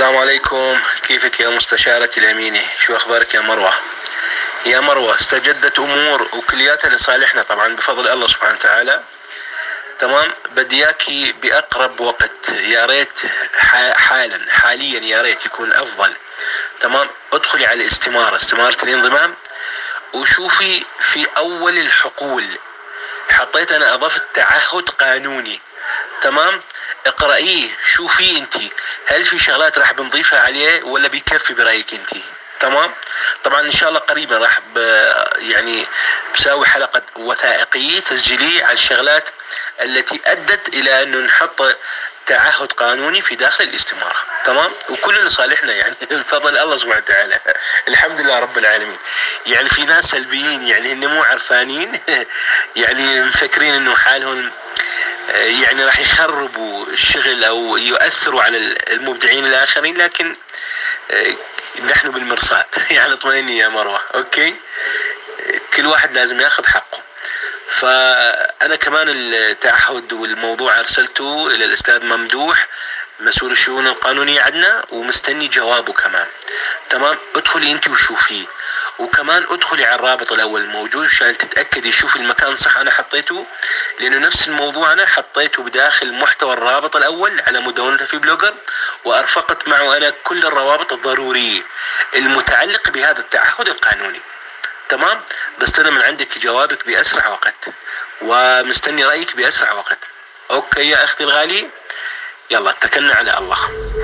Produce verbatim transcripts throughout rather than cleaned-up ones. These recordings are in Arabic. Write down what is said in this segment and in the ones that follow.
السلام عليكم، كيفك يا مستشارتي الأمينة؟ شو أخبارك يا مروة؟ يا مروة، استجدت أمور وكلياتها لصالحنا طبعا بفضل الله سبحانه وتعالى. تمام، بدي إياكي بأقرب وقت، يا ريت حالا حاليا يا ريت يكون أفضل. تمام، ادخلي على الاستمارة، استمارة الانضمام، وشوفي في أول الحقول حطيت أنا أضفت تعهد قانوني. تمام، اقرأيه، شوفي انتي هل في شغلات راح بنضيفها عليه ولا بيكفي برأيك انتي. تمام، طبعا ان شاء الله قريبا راح يعني بساوي حلقة وثائقية تسجيلية على الشغلات التي ادت الى انه نحط تعهد قانوني في داخل الاستمارة. تمام، وكل لصالحنا يعني بفضل الله سبحانه وتعالى. الحمد لله رب العالمين. يعني في ناس سلبيين، يعني هن مو عرفانين يعني مفكرين انه حالهم يعني راح يخربوا الشغل او يؤثروا على المبدعين الاخرين، لكن نحن بالمرصاد. يعني اطمئني يا مروة، اوكي، كل واحد لازم ياخذ حقه. فانا كمان التعهد والموضوع ارسلته الى الاستاذ ممدوح مسؤول الشؤون القانونية عندنا، ومستني جوابه كمان. تمام، ادخلي انت وشوفيه، وكمان ادخلي على الرابط الاول الموجود عشان تتاكدي شوفي المكان صح. انا حطيته لانه نفس الموضوع انا حطيته بداخل محتوى الرابط الاول على مدونته في بلوجر، وارفقت معه انا كل الروابط الضروريه المتعلقه بهذا التعهد القانوني. تمام، بستنى من عندك جوابك باسرع وقت، ومستني رايك باسرع وقت. اوكي يا اختي الغالي، يلا اتكلنا على الله.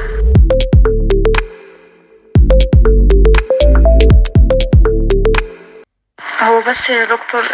هو بس يا دكتور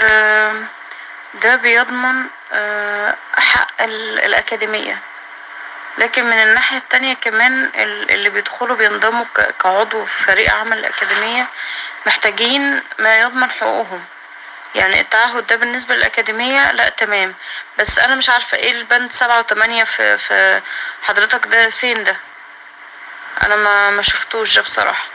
ده بيضمن حق الأكاديمية، لكن من الناحية التانية كمان اللي بيدخلوا بينضموا كعضو في فريق عمل الأكاديمية محتاجين ما يضمن حقوقهم. يعني التعهد ده بالنسبة للأكاديمية لا تمام، بس أنا مش عارفة ايه البند سبعة وثمانية في, في حضرتك ده فين؟ ده أنا ما ما شفتوش ده بصراحة.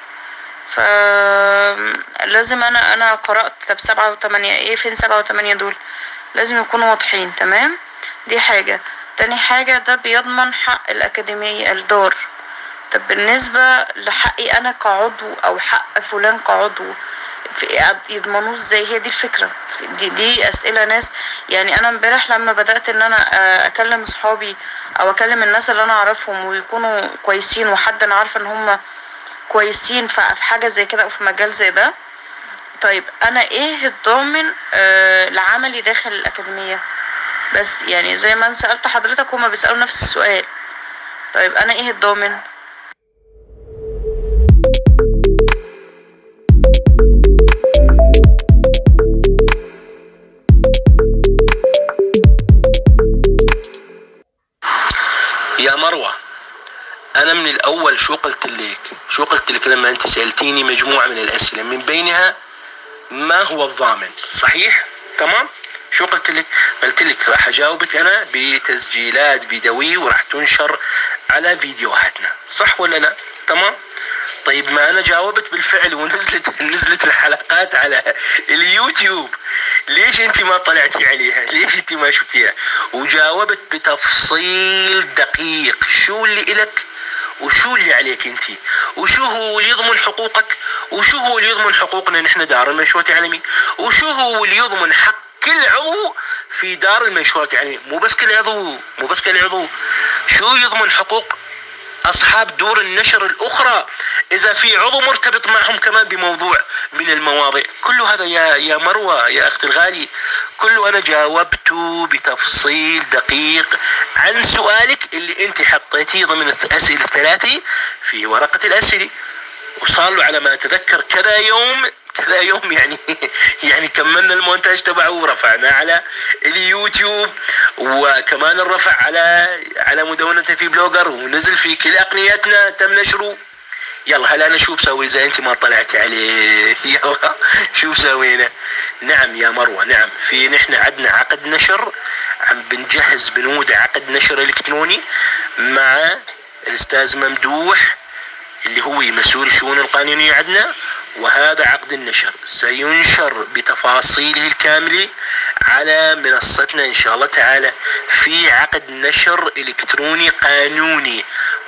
فلازم انا انا قرأت طب سبعة وثمانية ايه، فين سبعة وثمانية دول؟ لازم يكونوا واضحين. تمام، دي حاجة. تاني حاجة ده بيضمن حق الأكاديمية الدار. طب بالنسبة لحقي انا كعضو او حق فلان كعضو يضمنوه ازاي؟ هي دي الفكرة. دي, دي اسئلة ناس. يعني انا امبارح لما بدأت ان انا اكلم صحابي او اكلم الناس اللي انا اعرفهم ويكونوا كويسين، وحد انا عارفة ان هم كويسين في حاجة زي كده او في مجال زي ده، طيب انا ايه الضامن آه لعملي داخل الأكاديمية؟ بس يعني زي ما انا سألت حضرتك هما بيسألوا نفس السؤال. طيب انا ايه الضامن؟ يا مروة، أنا من الأول شو قلت لك؟ شو قلت لك لما أنت سألتيني مجموعة من الأسئلة من بينها ما هو الضامن؟ صحيح؟ تمام؟ شو قلت لك؟ قلت لك راح أجاوبك أنا بتسجيلات فيديوية وراح تنشر على فيديوهاتنا، صح ولا لا؟ تمام؟ طيب ما أنا جاوبت بالفعل ونزلت نزلت الحلقات على اليوتيوب، ليش أنت ما طلعتي عليها؟ ليش أنت ما شفتيها؟ وجاوبت بتفصيل دقيق شو اللي إلك وشو اللي عليك انت، وشو هو اللي يضمن حقوقك، وشو هو اللي يضمن حقوقنا نحن دار المنشورات العالمية، وشو هو اللي يضمن حق كل عضو في دار المنشورات العالمية. مو بس كل عضو، مو بس كل عضو، شو يضمن حقوق أصحاب دور النشر الأخرى إذا في عضو مرتبط معهم كمان بموضوع من المواضيع. كل هذا يا يا مروة يا أختي الغالي، كله أنا جاوبته بتفصيل دقيق عن سؤالك اللي أنت حطيتيه ضمن الأسئلة الثلاثة في ورقة الأسئلة، وصار له على ما أتذكر كذا يوم كذا يوم يعني يعني كملنا المونتاج تبعه ورفعناه على اليوتيوب، وكمان الرفع على على مدونته في بلوجر، ونزل في كل أقنياتنا تم نشره. يلا هلا أنا شو بسوي إذا أنت ما طلعتي عليه؟ يلا شو سوينا؟ نعم يا مروة، نعم، في نحن عندنا عقد نشر، عم بنجهز بنود عقد نشر إلكتروني مع الأستاذ ممدوح اللي هو مسؤول الشؤون القانونية عندنا، وهذا عقد النشر سينشر بتفاصيله الكاملة على منصتنا إن شاء الله تعالى. في عقد نشر إلكتروني قانوني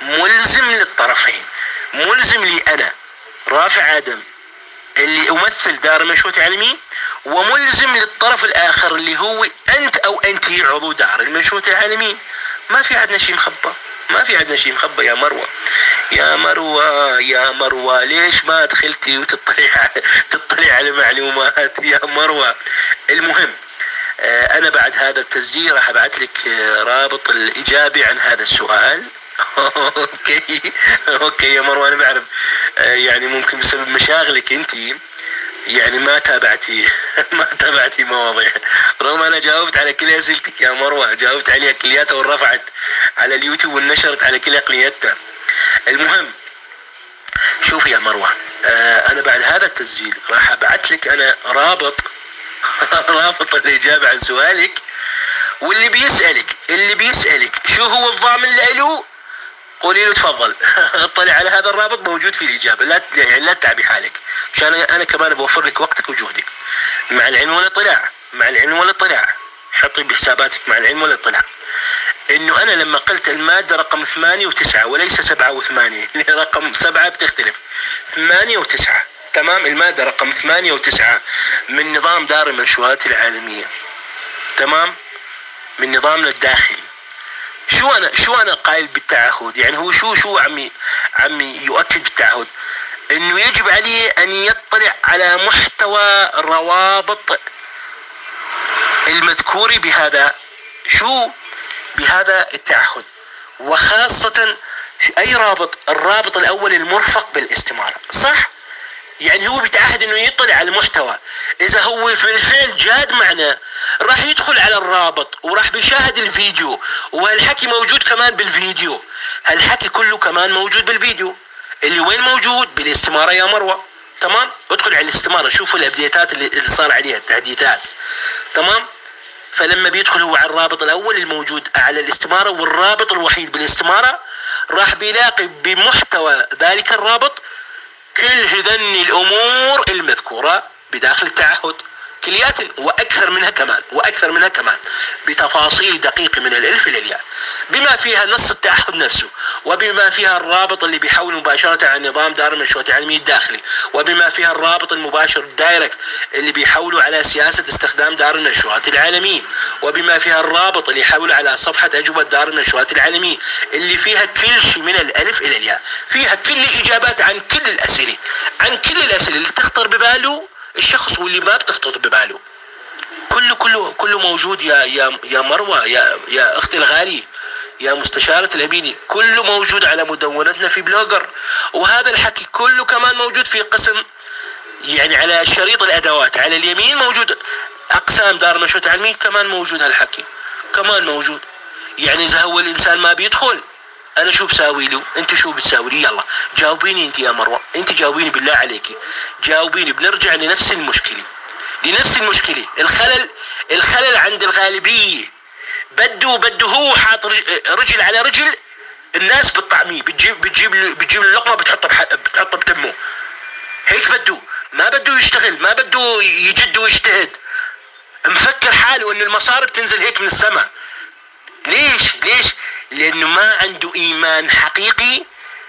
ملزم للطرفين، ملزم لي أنا رافع آدم اللي أمثل دار المنشور التعليمي، وملزم للطرف الآخر اللي هو أنت أو أنتي عضو دار المنشور التعليمي. ما في عندنا شيء مخبى، ما في عندنا شيء مخبى يا مروة. يا مروة يا مروة ليش ما دخلتي وتطلع تطلع على معلومات يا مروة؟ المهم آه أنا بعد هذا التسجيل راح أبعث لك آه رابط الإجابة عن هذا السؤال. اوكي اوكي يا مروة، انا بعرف آه يعني ممكن بسبب مشاغلك انت يعني ما تابعتي ما تابعتي مواضيع، رغم انا جاوبت على كل اسئلتك يا مروة، جاوبت عليها كلياتها ورفعت على اليوتيوب ونشرت على كل اقنيتها. المهم شوفي يا مروة، آه انا بعد هذا التسجيل راح ابعث لك انا رابط رابط الاجابة عن سؤالك، واللي بيسألك اللي بيسألك شو هو الضامن له قولي له تفضل اطلع على هذا الرابط موجود في الإجابة، لا يعني لا تتعبي حالك، عشان أنا كمان بوفر لك وقتك وجهدك. مع العلم والاطلاع، مع العلم والاطلاع حطي بحساباتك مع العلم والاطلاع إنه أنا لما قلت المادة رقم ثمانية وتسعة وليس سبعة وثمانية، رقم سبعة بتختلف، ثمانية وتسعة تمام، المادة رقم ثمانية وتسعة من نظام دار المنشورات العالمية، تمام، من نظامنا الداخلي. شو انا شو انا قايل بالتعهد؟ يعني هو شو شو عمي عمي يؤكد بالتعهد انه يجب عليه ان يطلع على محتوى الروابط المذكورة بهذا شو بهذا التعهد، وخاصة اي رابط، الرابط الاول المرفق بالاستمارة، صح؟ يعني هو بيتعهد انه يطلع على المحتوى، اذا هو بالفعل جاد معنا راح يدخل على الرابط وراح بيشاهد الفيديو، وهالحكي موجود كمان بالفيديو، هالحكي كله كمان موجود بالفيديو اللي وين موجود؟ بالاستمارة يا مروة، تمام؟ ادخل على الاستمارة شوفوا الابديتات اللي صار عليها التحديثات، تمام؟ فلما بيدخل هو على الرابط الاول الموجود على الاستمارة والرابط الوحيد بالاستمارة، راح بيلاقي بمحتوى ذلك الرابط كل هذن الامور المذكورة بداخل التعهد كليات، واكثر منها كمان، واكثر منها كمان بتفاصيل دقيقة من الالف الى الياء، بما فيها نص التعهد نفسه، وبما فيها الرابط اللي بيحول مباشرة على نظام دار المنشورات العلمية الداخلي، وبما فيها الرابط المباشر الدايركت اللي بيحولوا على سياسة استخدام دار المنشورات العالمية، وبما فيها الرابط اللي يحول على صفحة أجوبة دار المنشورات العالمية اللي فيها كل شيء من الألف إلى الياء، فيها كل الإجابات عن كل الأسئلة، عن كل الأسئلة اللي تخطر بباله الشخص واللي ما بتخطر بباله، كله كله كله موجود يا يا يا مروة، يا يا أختي الغالية، يا مستشارة الأميني، كله موجود على مدونتنا في بلوجر، وهذا الحكي كله كمان موجود في قسم يعني على شريط الأدوات على اليمين موجود أقسام دار المنشورات العلمية، كمان موجود هالحكي كمان موجود. يعني إذا هو الإنسان ما بيدخل أنا شو بساوي له؟ أنت شو بتساوي لي؟ يلا جاوبيني أنت يا مروة، أنت جاوبيني بالله عليكي، جاوبيني. بنرجع لنفس المشكلة لنفس المشكلة الخلل الخلل عند الغالبية، بده بده هو حاط رجل على رجل الناس بالطعمية، بتجيب بتجيب بتجيب اللقمة بتحطها بتحطها بتمه، هيك بده، ما بده يشتغل، ما بده يجد ويجتهد، مفكر حاله إنه المصاري بتنزل هيك من السماء. ليش ليش؟ لأنه ما عنده إيمان حقيقي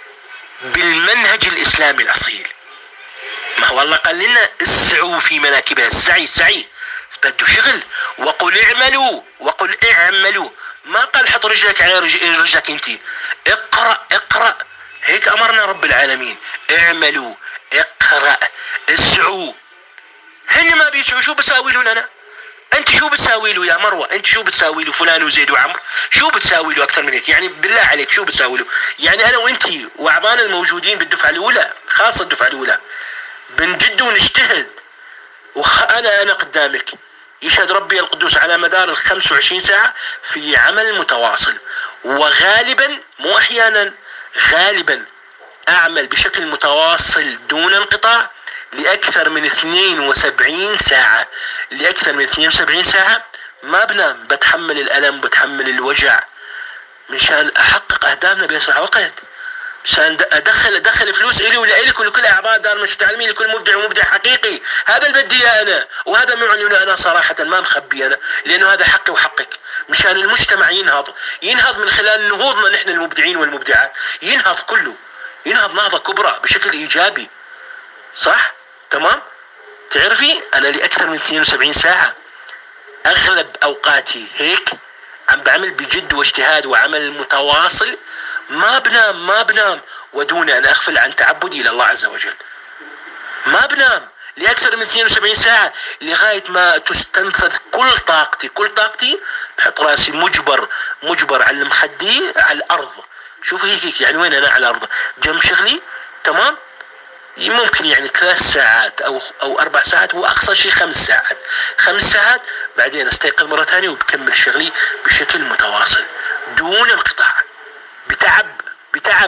بالمنهج الإسلامي الأصيل. ما هو الله قال لنا اسعوا في مناكبها، السعي السعي بده شغل، وقل اعملوا وقل اعملوا، ما قال حط رجلك على رجلك انت، اقرأ اقرأ، هيك أمرنا رب العالمين، اعملوا اقرأ اسعوا. هن ما بيسعوا، شو بساوي لهم أنا؟ انت شو بتساوي له يا مروة؟ انت شو بتساوي له فلان وزيد وعمر؟ شو بتساوي له اكثر من هيك؟ يعني بالله عليك شو بتساوي له؟ يعني انا وانت واعضانا الموجودين بالدفعة الاولى، خاصة الدفعة الاولى، بنجد ونجتهد، وانا انا قدامك يشهد ربي القدوس على مدار ال خمسة وعشرين ساعة في عمل متواصل، وغالبا مو احيانا، غالبا اعمل بشكل متواصل دون انقطاع لأكثر من اثنين وسبعين ساعة، لأكثر من اثنين وسبعين ساعة ما بنام، بتحمل الألم بتحمل الوجع من شان أحقق أهدافنا بأسرع وقت. عشان ادخل ادخل فلوس الي ولا الك ولكل اعضاء دار المنشورات العالميه، لكل مبدع ومبدع حقيقي. هذا اللي بدي اياه انا، وهذا معلن انا صراحه ما مخبي انا، لانه هذا حقي وحقك، مشان المجتمع ينهض، ينهض من خلال نهوضنا نحن المبدعين والمبدعات، ينهض كله، ينهض نهضه كبرى بشكل ايجابي. صح؟ تمام؟ تعرفي انا لاكثر من اثنين وسبعين ساعه اغلب اوقاتي هيك عم بعمل بجد واجتهاد وعمل متواصل، ما بنام ما بنام ودون ان اغفل عن تعبدي الى الله عز وجل. ما بنام لاكثر من اثنين وسبعين ساعه لغايه ما تستنفذ كل طاقتي، كل طاقتي بحط راسي مجبر مجبر على المخدي على الارض. شوف هيك هيك يعني وين انا على الارض جنب شغلي، تمام؟ ممكن يعني ثلاث ساعات او او اربع ساعات، واقصى شيء خمس ساعات، خمس ساعات بعدين استيقظ مره ثانيه وبكمل شغلي بشكل متواصل دون انقطاع، بتعب بتعب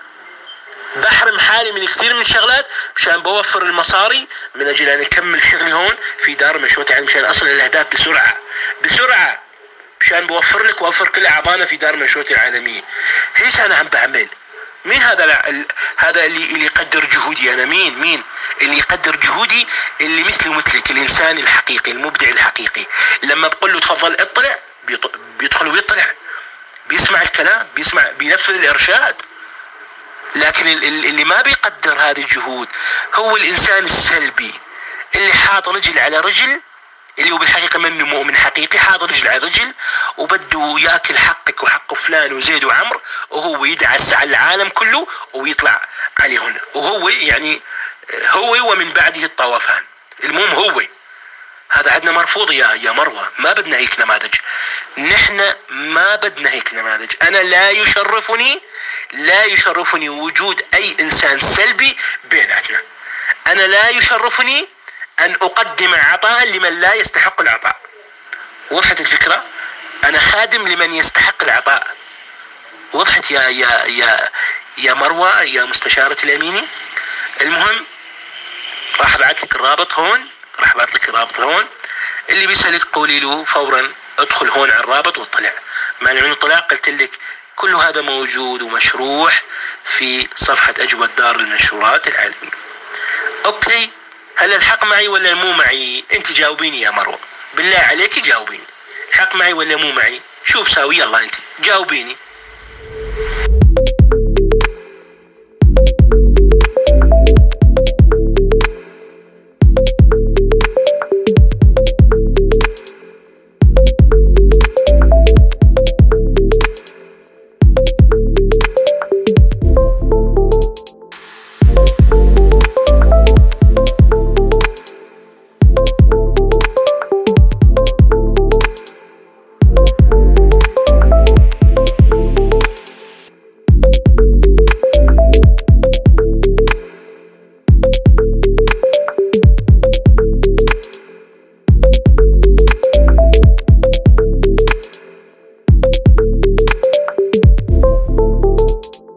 بحرم حالي من كثير من الشغلات مشان بوفر المصاري من اجل ان اكمل شغلي هون في دار المنشورات العالميه، مشان اصل الاهداف بسرعه بسرعه، مشان بوفر لك واوفر كل اعضائنا في دار المنشورات العالميه. هيك انا عم بعمل. مين هذا هذا اللي اللي يقدر جهودي انا؟ مين مين اللي يقدر جهودي؟ اللي مثلي ومثلك، الانسان الحقيقي المبدع الحقيقي. لما بقول له تفضل اطلع بيدخل ويطلع، بيسمع الكلام، بيسمع بينفذ الارشاد. لكن اللي ما بيقدر هذه الجهود هو الانسان السلبي اللي حاط رجل على رجل، اللي هو بالحقيقة منه مؤمن حقيقي، حاط رجل على رجل وبده ياكل حقك وحق فلان وزيد وعمر، وهو يدعس على العالم كله ويطلع عليه هنا، وهو يعني هو ومن بعده الطوفان. المهم هو هذا عندنا مرفوض يا يا مروة، ما بدنا هيك نماذج، نحن ما بدنا هيك نماذج. أنا لا يشرفني لا يشرفني وجود أي إنسان سلبي بيناتنا. أنا لا يشرفني أن أقدم عطاء لمن لا يستحق العطاء. وضحت الفكرة؟ أنا خادم لمن يستحق العطاء. وضحت يا يا يا يا مروة يا مستشارة الأميني؟ المهم راح أبعث لك الرابط هون، راح أبعث لك الرابط هون، اللي بيسألك قولي له فورا ادخل هون على الرابط واطلع. مع العلم طلع قلت لك كل هذا موجود ومشروح في صفحة أجوبة دار المنشورات العالمية. أوكي، هل الحق معي ولا مو معي؟ انت جاوبيني يا مروة، بالله عليك جاوبيني، الحق معي ولا مو معي؟ شو بساوي؟ يلا انت جاوبيني.